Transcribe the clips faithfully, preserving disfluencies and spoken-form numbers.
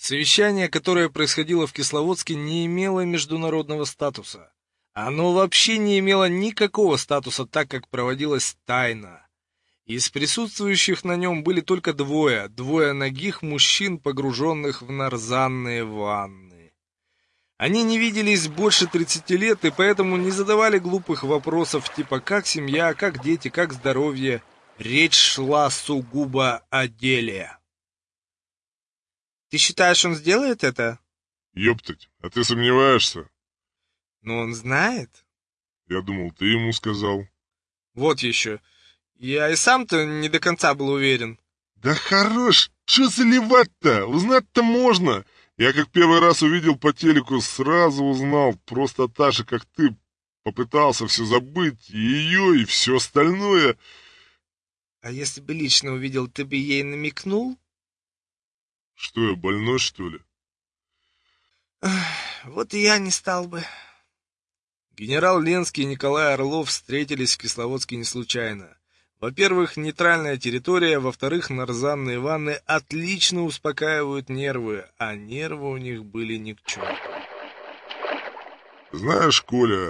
Совещание, которое происходило в Кисловодске, не имело международного статуса. Оно вообще не имело никакого статуса, так как проводилось тайно. Из присутствующих на нем были только двое, двое нагих мужчин, погруженных в нарзанные ванны. Они не виделись больше тридцати лет и поэтому не задавали глупых вопросов типа «как семья?», «как дети?», «как здоровье?». Речь шла сугубо о деле. «Ты считаешь, он сделает это?» Ёптать, а ты сомневаешься? «Но он знает». Я думал, ты ему сказал. «Вот еще. Я и сам-то не до конца был уверен». Да хорош, что заливать-то? Узнать-то можно. Я как первый раз увидел по телеку, сразу узнал. Просто та же, как ты, попытался все забыть, и ее, и все остальное. «А если бы лично увидел, ты бы ей намекнул?» Что, я больной, что ли? «Вот и я не стал бы». Генерал Ленский и Николай Орлов встретились в Кисловодске не случайно. Во-первых, нейтральная территория, во-вторых, нарзанные ванны отлично успокаивают нервы, а нервы у них были ни к чему. Знаешь, Коля,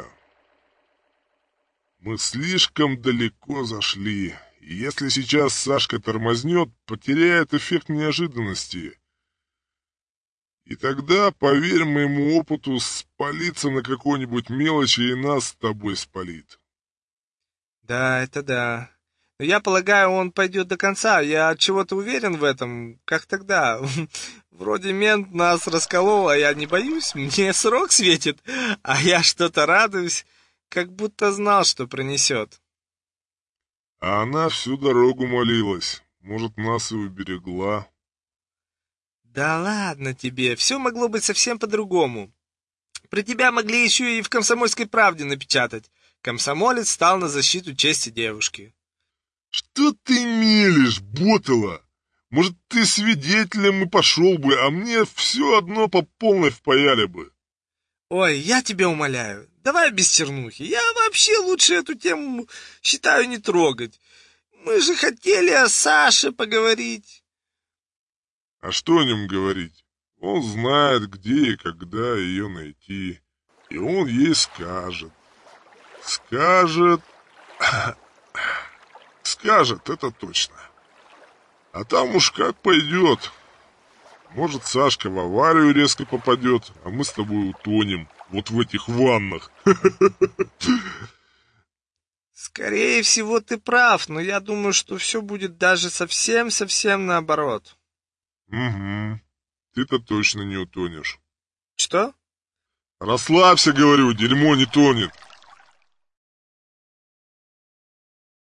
мы слишком далеко зашли. И если сейчас Сашка тормознет, потеряет эффект неожиданности. И тогда, поверь моему опыту, спалиться на какой-нибудь мелочи и нас с тобой спалит. Да, это да. Но я полагаю, он пойдет до конца. Я от чего-то уверен в этом. Как тогда? Вроде мент нас расколол, а я не боюсь. Мне срок светит, а я что-то радуюсь, как будто знал, что пронесет. А она всю дорогу молилась. Может, нас и уберегла. Да ладно тебе, все могло быть совсем по-другому. Про тебя могли еще и в «Комсомольской правде» напечатать. Комсомолец стал на защиту чести девушки. Что ты мелешь, Ботова? Может, ты свидетелем и пошел бы, а мне все одно по полной впаяли бы. Ой, я тебя умоляю, давай без чернухи. Я вообще лучше эту тему считаю не трогать. Мы же хотели о Саше поговорить. А что о нем говорить? Он знает, где и когда ее найти. И он ей скажет. Скажет... Скажет, это точно. А там уж как пойдет. Может, Сашка в аварию резко попадет, а мы с тобой утонем. Вот в этих ваннах. Скорее всего, ты прав, но я думаю, что все будет даже совсем-совсем наоборот. Угу. Ты-то точно не утонешь. Что? Расслабься, говорю, дерьмо не тонет.